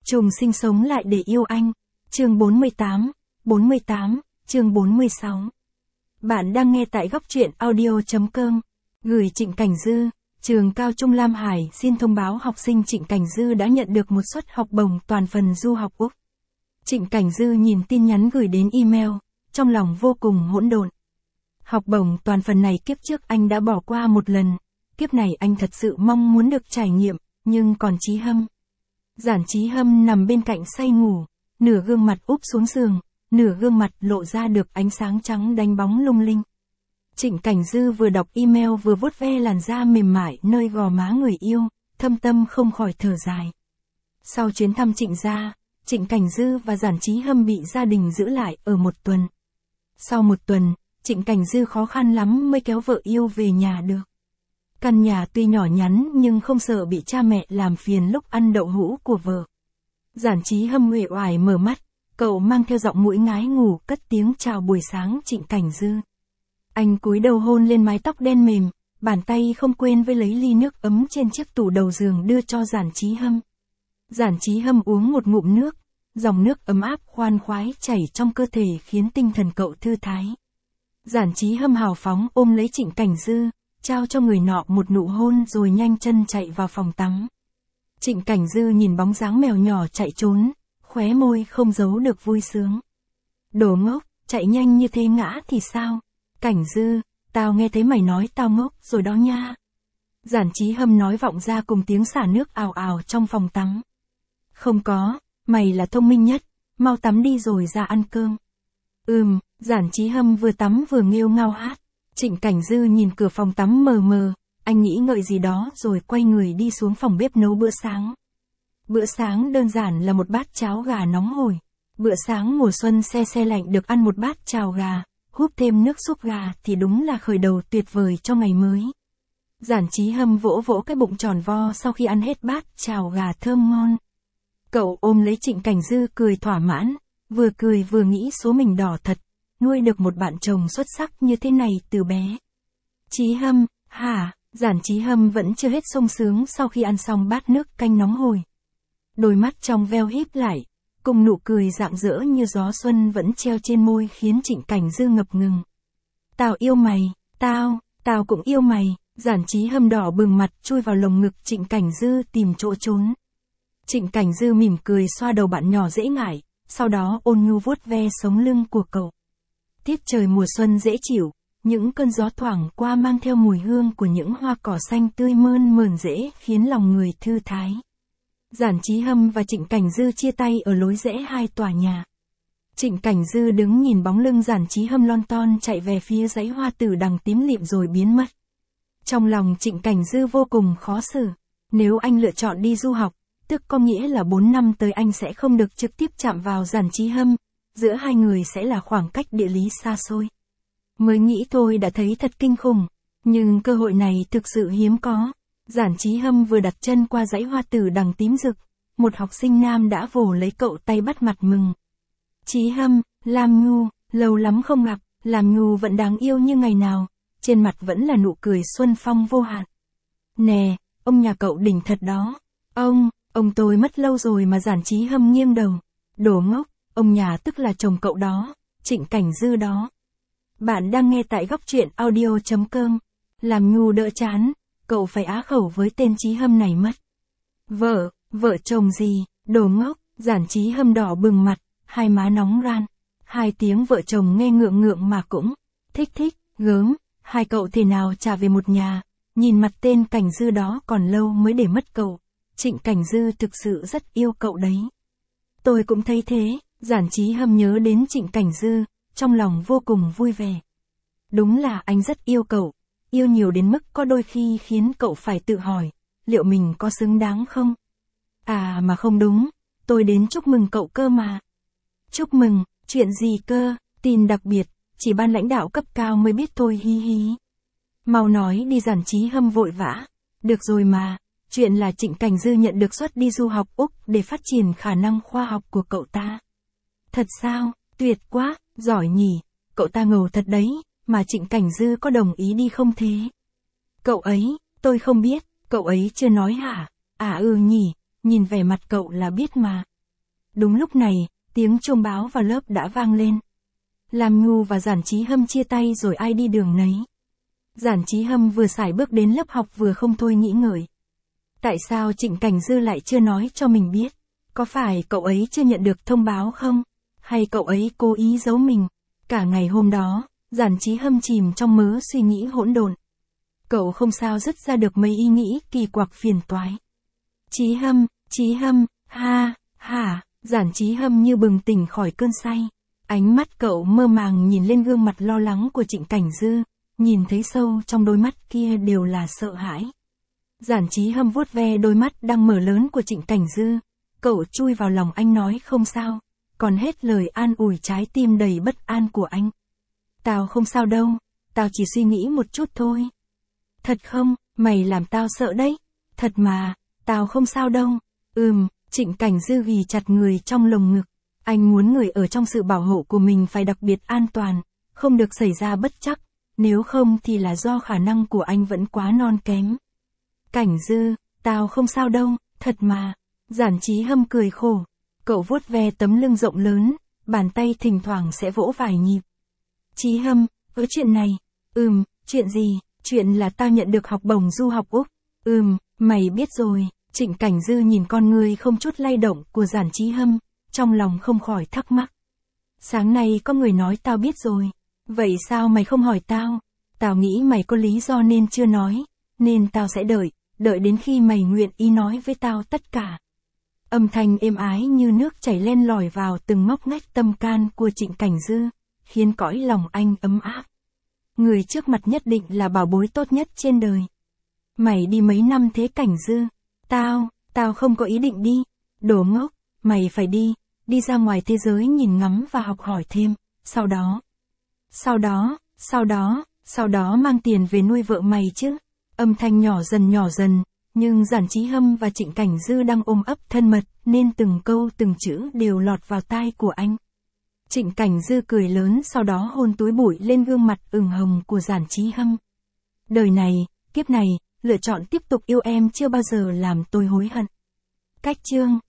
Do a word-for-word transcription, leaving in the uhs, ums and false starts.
Trùng sinh sống lại để yêu anh. Chương bốn mươi tám, bốn mươi tám, chương bốn mươi sáu. Bạn đang nghe tại góc truyện audio chấm com. Gửi Trịnh Cảnh Dư, trường Cao Trung Lam Hải xin thông báo học sinh Trịnh Cảnh Dư đã nhận được một suất học bổng toàn phần du học Úc. Trịnh Cảnh Dư nhìn tin nhắn gửi đến email, trong lòng vô cùng hỗn độn. Học bổng toàn phần này kiếp trước anh đã bỏ qua một lần, kiếp này anh thật sự mong muốn được trải nghiệm, nhưng còn Chí Hâm. Giản Chí Hâm nằm bên cạnh say ngủ, nửa gương mặt úp xuống giường, nửa gương mặt lộ ra được ánh sáng trắng đánh bóng lung linh. Trịnh Cảnh Dư vừa đọc email vừa vuốt ve làn da mềm mại nơi gò má người yêu, thâm tâm không khỏi thở dài. Sau chuyến thăm Trịnh gia, Trịnh Cảnh Dư và Giản Chí Hâm bị gia đình giữ lại ở một tuần. Sau một tuần, Trịnh Cảnh Dư khó khăn lắm mới kéo vợ yêu về nhà được. Căn nhà tuy nhỏ nhắn nhưng không sợ bị cha mẹ làm phiền lúc ăn đậu hũ của vợ. Giản Chí Hâm uể oải mở mắt, cậu mang theo giọng mũi ngái ngủ cất tiếng chào buổi sáng Trịnh Cảnh Dư. Anh cúi đầu hôn lên mái tóc đen mềm, bàn tay không quên với lấy ly nước ấm trên chiếc tủ đầu giường đưa cho Giản Chí Hâm. Giản Chí Hâm uống một ngụm nước, dòng nước ấm áp khoan khoái chảy trong cơ thể khiến tinh thần cậu thư thái. Giản Chí Hâm hào phóng ôm lấy Trịnh Cảnh Dư, trao cho người nọ một nụ hôn rồi nhanh chân chạy vào phòng tắm. Trịnh Cảnh Dư nhìn bóng dáng mèo nhỏ chạy trốn, khóe môi không giấu được vui sướng. Đồ ngốc, chạy nhanh như thế ngã thì sao? Cảnh Dư, tao nghe thấy mày nói tao ngốc rồi đó nha. Giản Chí Hâm nói vọng ra cùng tiếng xả nước ào ào trong phòng tắm. Không có, mày là thông minh nhất, mau tắm đi rồi ra ăn cơm. Ừm, Giản Chí Hâm vừa tắm vừa nghêu ngao hát. Trịnh Cảnh Dư nhìn cửa phòng tắm mờ mờ, anh nghĩ ngợi gì đó rồi quay người đi xuống phòng bếp nấu bữa sáng. Bữa sáng đơn giản là một bát cháo gà nóng hổi. Bữa sáng mùa xuân se se lạnh được ăn một bát cháo gà, húp thêm nước súp gà thì đúng là khởi đầu tuyệt vời cho ngày mới. Giản Chí Hâm vỗ vỗ cái bụng tròn vo sau khi ăn hết bát cháo gà thơm ngon. Cậu ôm lấy Trịnh Cảnh Dư cười thỏa mãn, vừa cười vừa nghĩ số mình đỏ thật, nuôi được một bạn chồng xuất sắc như thế này từ bé. Chí Hâm, hả? Giản Chí Hâm vẫn chưa hết sung sướng sau khi ăn xong bát nước canh nóng hổi. Đôi mắt trong veo híp lại, cùng nụ cười rạng rỡ như gió xuân vẫn treo trên môi khiến Trịnh Cảnh Dư ngập ngừng. Tao yêu mày, tao, tao cũng yêu mày. Giản Chí Hâm đỏ bừng mặt chui vào lồng ngực Trịnh Cảnh Dư tìm chỗ trốn. Trịnh Cảnh Dư mỉm cười xoa đầu bạn nhỏ dễ ngại, sau đó ôn nhu vuốt ve sống lưng của cậu. Tiết trời mùa xuân dễ chịu, những cơn gió thoảng qua mang theo mùi hương của những hoa cỏ xanh tươi mơn mởn dễ khiến lòng người thư thái. Giản Chí Hâm và Trịnh Cảnh Dư chia tay ở lối rẽ hai tòa nhà. Trịnh Cảnh Dư đứng nhìn bóng lưng Giản Chí Hâm lon ton chạy về phía dãy hoa tử đằng tím lịm rồi biến mất. Trong lòng Trịnh Cảnh Dư vô cùng khó xử. Nếu anh lựa chọn đi du học, tức có nghĩa là bốn năm tới anh sẽ không được trực tiếp chạm vào Giản Chí Hâm, giữa hai người sẽ là khoảng cách địa lý xa xôi. Mới nghĩ thôi đã thấy thật kinh khủng, nhưng cơ hội này thực sự hiếm có. Giản Chí Hâm vừa đặt chân qua dãy hoa tử đằng tím rực, một học sinh nam đã vồ lấy cậu tay bắt mặt mừng. Chí Hâm, Lam Nhu, lâu lắm không gặp, Lam Nhu vẫn đáng yêu như ngày nào, trên mặt vẫn là nụ cười xuân phong vô hạn. Nè, ông nhà cậu đỉnh thật đó. Ông, ông tôi mất lâu rồi mà. Giản Chí Hâm nghiêng đầu. Đồ ngốc, ông nhà tức là chồng cậu đó, Trịnh Cảnh Dư đó. Bạn đang nghe tại góc truyện audio chấm com. Làm Nhu đỡ chán, cậu phải á khẩu với tên Chí Hâm này mất. Vợ, vợ chồng gì, đồ ngốc. Giản Chí Hâm đỏ bừng mặt, hai má nóng ran. Hai tiếng vợ chồng nghe ngượng ngượng mà cũng thích thích, gớm. Hai cậu thế nào trả về một nhà, nhìn mặt tên Cảnh Dư đó còn lâu mới để mất cậu. Trịnh Cảnh Dư thực sự rất yêu cậu đấy. Tôi cũng thấy thế. Giản Chí Hâm nhớ đến Trịnh Cảnh Dư, trong lòng vô cùng vui vẻ. Đúng là anh rất yêu cậu, yêu nhiều đến mức có đôi khi khiến cậu phải tự hỏi, liệu mình có xứng đáng không? À mà không đúng, tôi đến chúc mừng cậu cơ mà. Chúc mừng, chuyện gì cơ? Tin đặc biệt, chỉ ban lãnh đạo cấp cao mới biết thôi hi hi. Mau nói đi. Giản Chí Hâm vội vã. Được rồi mà, chuyện là Trịnh Cảnh Dư nhận được suất đi du học Úc để phát triển khả năng khoa học của cậu ta. Thật sao? Tuyệt quá, giỏi nhỉ, cậu ta ngầu thật đấy, mà Trịnh Cảnh Dư có đồng ý đi không thế? Cậu ấy, tôi không biết, cậu ấy chưa nói hả? À ừ nhỉ, nhìn vẻ mặt cậu là biết mà. Đúng lúc này, tiếng chuông báo vào lớp đã vang lên. Lam Nhu và Giản Chí Hâm chia tay rồi ai đi đường nấy. Giản Chí Hâm vừa sải bước đến lớp học vừa không thôi nghĩ ngợi. Tại sao Trịnh Cảnh Dư lại chưa nói cho mình biết? Có phải cậu ấy chưa nhận được thông báo không? Hay cậu ấy cố ý giấu mình? Cả ngày hôm đó, Giản Chí Hâm chìm trong mớ suy nghĩ hỗn độn. Cậu không sao dứt ra được mấy ý nghĩ kỳ quặc phiền toái. Chí Hâm, Chí Hâm, ha, hả, Giản Chí Hâm như bừng tỉnh khỏi cơn say. Ánh mắt cậu mơ màng nhìn lên gương mặt lo lắng của Trịnh Cảnh Dư, nhìn thấy sâu trong đôi mắt kia đều là sợ hãi. Giản Chí Hâm vuốt ve đôi mắt đang mở lớn của Trịnh Cảnh Dư, cậu chui vào lòng anh nói không sao, còn hết lời an ủi trái tim đầy bất an của anh. Tao không sao đâu, tao chỉ suy nghĩ một chút thôi. Thật không, mày làm tao sợ đấy. Thật mà, tao không sao đâu. Ừm, Trịnh Cảnh Dư ghì chặt người trong lồng ngực. Anh muốn người ở trong sự bảo hộ của mình phải đặc biệt an toàn, không được xảy ra bất trắc, nếu không thì là do khả năng của anh vẫn quá non kém. Cảnh Dư, tao không sao đâu, thật mà. Giản Chí Hâm cười khổ. Cậu vuốt ve tấm lưng rộng lớn, bàn tay thỉnh thoảng sẽ vỗ vài nhịp. Chí Hâm, có chuyện này. Ừm, chuyện gì? Chuyện là tao nhận được học bổng du học Úc. Ừm, mày biết rồi. Trịnh Cảnh Dư nhìn con người không chút lay động của Giản Chí Hâm, trong lòng không khỏi thắc mắc. Sáng nay có người nói tao biết rồi. Vậy sao mày không hỏi tao? Tao nghĩ mày có lý do nên chưa nói, nên tao sẽ đợi, đợi đến khi mày nguyện ý nói với tao tất cả. Âm thanh êm ái như nước chảy len lỏi vào từng ngóc ngách tâm can của Trịnh Cảnh Dư, khiến cõi lòng anh ấm áp. Người trước mặt nhất định là bảo bối tốt nhất trên đời. Mày đi mấy năm thế Cảnh Dư? Tao, tao không có ý định đi. Đồ ngốc, mày phải đi, đi ra ngoài thế giới nhìn ngắm và học hỏi thêm, sau đó. Sau đó, sau đó, sau đó mang tiền về nuôi vợ mày chứ. Âm thanh nhỏ dần nhỏ dần, nhưng Giản Chí Hâm và Trịnh Cảnh Dư đang ôm ấp thân mật, nên từng câu từng chữ đều lọt vào tai của anh. Trịnh Cảnh Dư cười lớn sau đó hôn túi bụi lên gương mặt ửng hồng của Giản Chí Hâm. Đời này, kiếp này, lựa chọn tiếp tục yêu em chưa bao giờ làm tôi hối hận. Cách chương